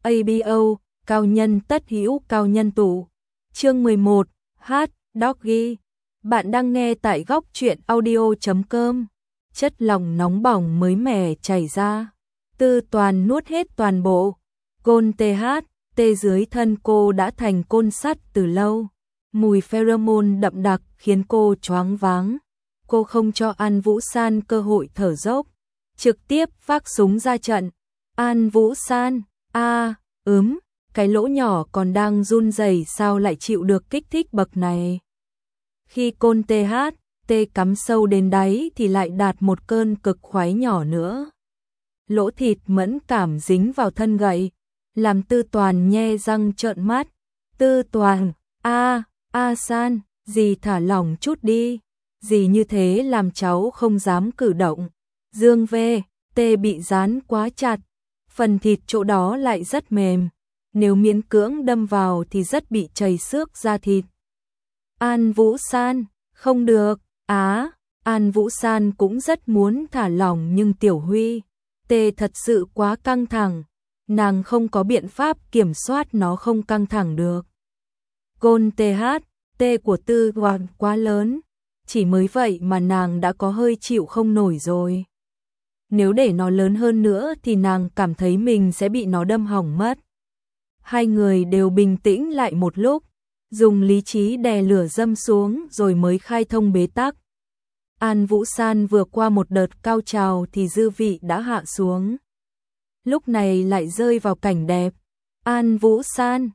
ABO, cao nhân tất hữu cao nhân tụ. Chương 11, hát, Doggy. Bạn đang nghe tại góc truyện audio.com. Chất lỏng nóng bỏng mới mẻ chảy ra. Tư Toàn nuốt hết toàn bộ. Côn TH, dưới thân cô đã thành côn sắt từ lâu. Mùi pheromone đậm đặc khiến cô choáng váng. Cô không cho An Vũ San cơ hội thở dốc, trực tiếp vác súng ra trận. An Vũ San, cái lỗ nhỏ còn đang run rẩy sao lại chịu được kích thích bậc này. Khi côn TH cắm sâu đến đáy thì lại đạt một cơn cực khoái nhỏ nữa. Lỗ thịt mẫn cảm dính vào thân gậy, làm Tư Toàn nhe răng trợn mắt. Tư Toàn, San, dì thả lỏng chút đi. Dì như thế làm cháu không dám cử động. Dương V, bị dán quá chặt. Phần thịt chỗ đó lại rất mềm. Nếu miễn cưỡng đâm vào thì rất bị chảy xước da thịt. An Vũ San, không được. An Vũ San cũng rất muốn thả lỏng nhưng Tiểu Huy, thật sự quá căng thẳng. Nàng không có biện pháp kiểm soát nó không căng thẳng được. Côn TH, của Tư Toàn quá lớn. Chỉ mới vậy mà nàng đã có hơi chịu không nổi rồi. Nếu để nó lớn hơn nữa thì nàng cảm thấy mình sẽ bị nó đâm hỏng mất. Hai người đều bình tĩnh lại một lúc, dùng lý trí đè lửa dâm xuống rồi mới khai thông bế tắc. An Vũ San vừa qua một đợt cao trào thì dư vị đã hạ xuống. Lúc này lại rơi vào cảnh đẹp. An Vũ San,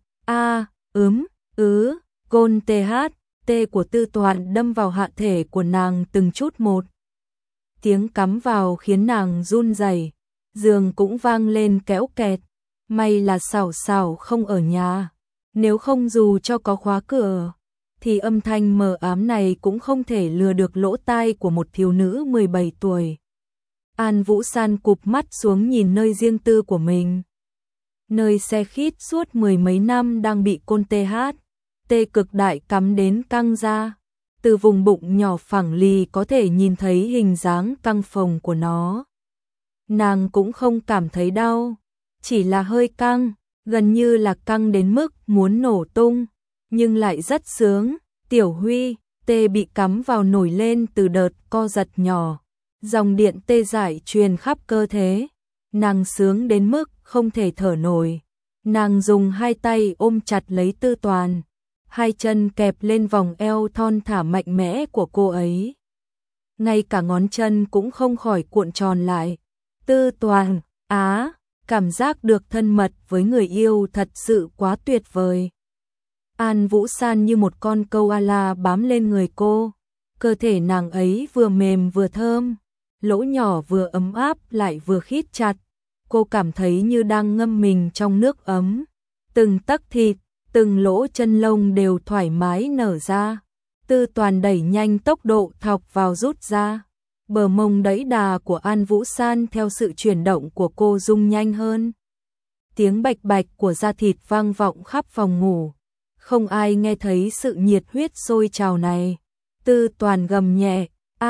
côn TH, của Tư Toàn đâm vào hạ thể của nàng từng chút một. Tiếng cắm vào khiến nàng run rẩy, giường cũng vang lên kéo kẹt. May là Sảo Sảo không ở nhà, nếu không dù cho có khóa cửa, thì âm thanh mờ ám này cũng không thể lừa được lỗ tai của một thiếu nữ 17 tuổi. An Vũ San cụp mắt xuống nhìn nơi riêng tư của mình. Nơi xe khít suốt mười mấy năm đang bị côn TH, cực đại cắm đến căng ra. Từ vùng bụng nhỏ phẳng lì có thể nhìn thấy hình dáng căng phồng của nó. Nàng cũng không cảm thấy đau, chỉ là hơi căng, gần như là căng đến mức muốn nổ tung, nhưng lại rất sướng. Tiểu Huy, bị cắm vào nổi lên từ đợt co giật nhỏ. Dòng điện tê dại truyền khắp cơ thể. Nàng sướng đến mức không thể thở nổi. Nàng dùng hai tay ôm chặt lấy Tư Toàn, hai chân kẹp lên vòng eo thon thả mạnh mẽ của cô ấy. Ngay cả ngón chân cũng không khỏi cuộn tròn lại. Tư Toàn, cảm giác được thân mật với người yêu thật sự quá tuyệt vời. An Vũ San như một con koala bám lên người cô. Cơ thể nàng ấy vừa mềm vừa thơm, lỗ nhỏ vừa ấm áp lại vừa khít chặt. Cô cảm thấy như đang ngâm mình trong nước ấm. Từng tấc thịt, từng lỗ chân lông đều thoải mái nở ra. Tư Toàn đẩy nhanh tốc độ thọc vào rút ra. Bờ mông đẫy đà của An Vũ San theo sự chuyển động của cô rung nhanh hơn. Tiếng bạch bạch của da thịt vang vọng khắp phòng ngủ. Không ai nghe thấy sự nhiệt huyết sôi trào này. Tư Toàn gầm nhẹ,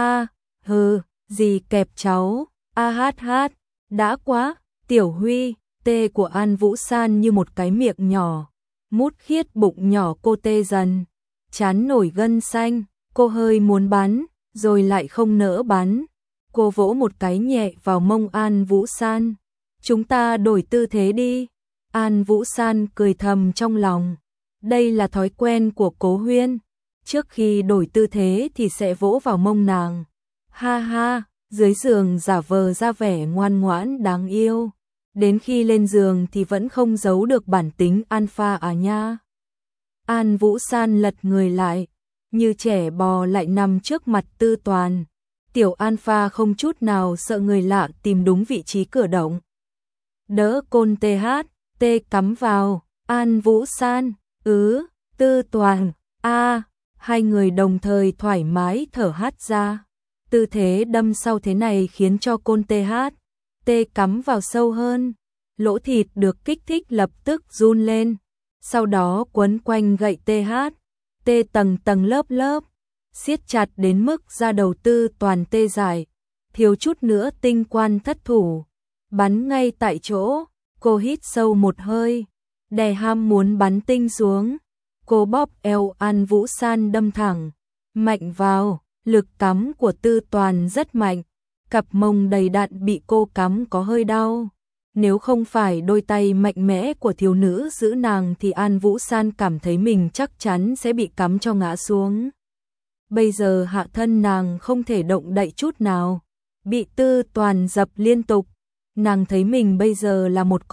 gì kẹp cháu, đã quá. Tiểu Huy, của An Vũ San như một cái miệng nhỏ, mút khiết bụng nhỏ cô tê dần, chán nổi gân xanh, cô hơi muốn bắn, rồi lại không nỡ bắn. Cô vỗ một cái nhẹ vào mông An Vũ San. Chúng ta đổi tư thế đi. An Vũ San cười thầm trong lòng. Đây là thói quen của Cố Huyên. Trước khi đổi tư thế thì sẽ vỗ vào mông nàng. Ha, dưới giường giả vờ ra vẻ ngoan ngoãn đáng yêu. Đến khi lên giường thì vẫn không giấu được bản tính alpha nha. An Vũ San lật người lại, như trẻ bò lại nằm trước mặt Tư Toàn. Tiểu alpha không chút nào sợ người lạ tìm đúng vị trí cửa động. Đỡ côn TH, cắm vào. An Vũ San, Tư Toàn, hai người đồng thời thoải mái thở hắt ra. Tư thế đâm sau thế này khiến cho côn TH, cắm vào sâu hơn. Lỗ thịt được kích thích lập tức run lên. Sau đó quấn quanh gậy TH, tầng lớp, siết chặt đến mức da đầu Tư Toàn tê dại, thiếu chút nữa tinh quan thất thủ, bắn ngay tại chỗ. Cô hít sâu một hơi, đè ham muốn bắn tinh xuống. Cô bóp eo An Vũ San đâm thẳng, mạnh vào, lực cắm của Tư Toàn rất mạnh, cặp mông đầy đặn bị cô cắm có hơi đau. Nếu không phải đôi tay mạnh mẽ của thiếu nữ giữ nàng thì An Vũ San cảm thấy mình chắc chắn sẽ bị cắm cho ngã xuống. Bây giờ hạ thân nàng không thể động đậy chút nào, bị Tư Toàn dập liên tục. Nàng thấy mình bây giờ là một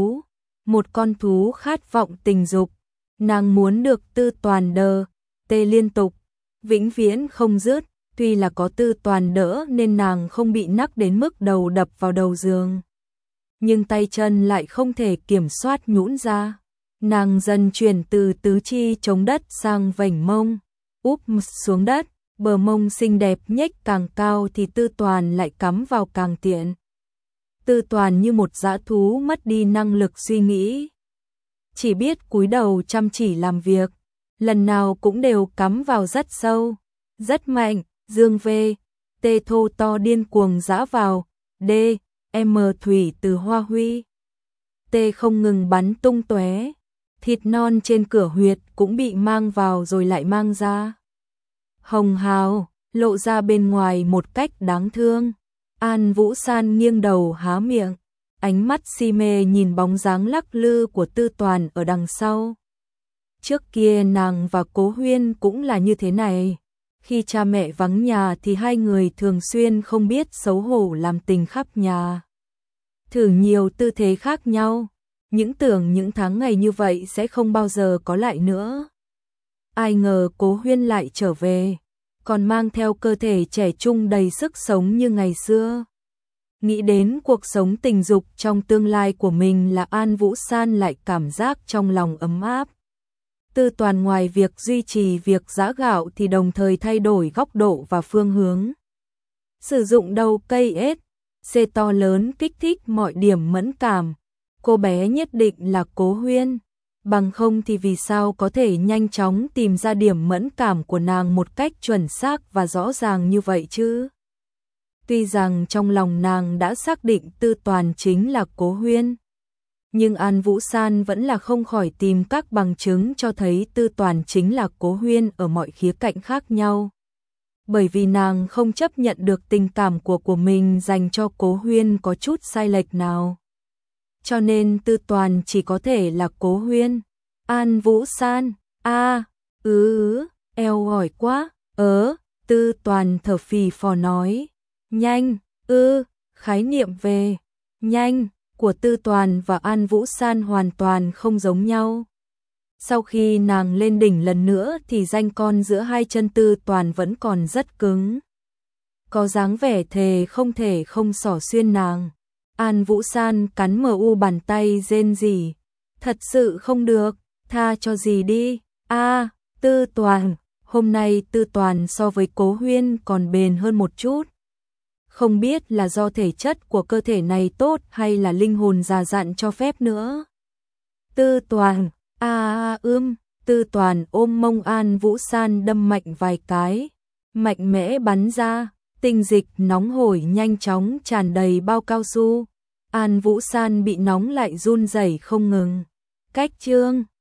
con thú khát vọng tình dục. Nàng muốn được Tư Toàn tê liên tục, vĩnh viễn không dứt. Tuy là có Tư Toàn đỡ nên nàng không bị nắc đến mức đầu đập vào đầu giường, nhưng tay chân lại không thể kiểm soát nhũn ra. Nàng dần chuyển từ tứ chi chống đất sang vành mông, úp xuống đất, bờ mông xinh đẹp nhếch càng cao thì Tư Toàn lại cắm vào càng tiện. Tư Toàn như một dã thú mất đi năng lực suy nghĩ, chỉ biết cúi đầu chăm chỉ làm việc, lần nào cũng đều cắm vào rất sâu, rất mạnh. Dương V, T thô to điên cuồng giã vào, D, M thủy từ hoa huy. T không ngừng bắn tung tóe, thịt non trên cửa huyệt cũng bị mang vào rồi lại mang ra. Hồng hào, lộ ra bên ngoài một cách đáng thương. An Vũ San nghiêng đầu há miệng, ánh mắt si mê nhìn bóng dáng lắc lư của Tư Toàn ở đằng sau. Trước kia nàng và Cố Huyên cũng là như thế này. Khi cha mẹ vắng nhà thì hai người thường xuyên không biết xấu hổ làm tình khắp nhà. Thử nhiều tư thế khác nhau, tưởng những tháng ngày như vậy sẽ không bao giờ có lại nữa. Ai ngờ Cố Huyên lại trở về, còn mang theo cơ thể trẻ trung đầy sức sống như ngày xưa. Nghĩ đến cuộc sống tình dục trong tương lai của mình là An Vũ San lại cảm giác trong lòng ấm áp. Tư Toàn ngoài việc duy trì việc giã gạo thì đồng thời thay đổi góc độ và phương hướng. Sử dụng đầu cây C to lớn kích thích mọi điểm mẫn cảm. Cô bé nhất định là Cố Huyên, bằng không thì vì sao có thể nhanh chóng tìm ra điểm mẫn cảm của nàng một cách chuẩn xác và rõ ràng như vậy chứ? Tuy rằng trong lòng nàng đã xác định Tư Toàn chính là Cố Huyên, nhưng An Vũ San vẫn là không khỏi tìm các bằng chứng cho thấy Tư Toàn chính là Cố Huyên ở mọi khía cạnh khác nhau. Bởi vì nàng không chấp nhận được tình cảm của mình dành cho Cố Huyên có chút sai lệch nào. Cho nên Tư Toàn chỉ có thể là Cố Huyên. An Vũ San, eo ỏi quá, Tư Toàn thở phì phò nói. Nhanh, khái niệm về nhanh của Tư Toàn và An Vũ San hoàn toàn không giống nhau. Sau khi nàng lên đỉnh lần nữa thì ranh con giữa hai chân Tư Toàn vẫn còn rất cứng. Có dáng vẻ thề không thể không xỏ xuyên nàng. An Vũ San cắn mu bàn tay rên rỉ. Thật sự không được, tha cho gì đi. Tư Toàn, hôm nay Tư Toàn so với Cố Huyên còn bền hơn một chút. Không biết là do thể chất của cơ thể này tốt hay là linh hồn già dặn cho phép nữa. Tư Toàn, Tư Toàn ôm mông An Vũ San đâm mạnh vài cái, mạnh mẽ bắn ra, tinh dịch nóng hổi nhanh chóng tràn đầy bao cao su. An Vũ San bị nóng lại run rẩy không ngừng. Cách chương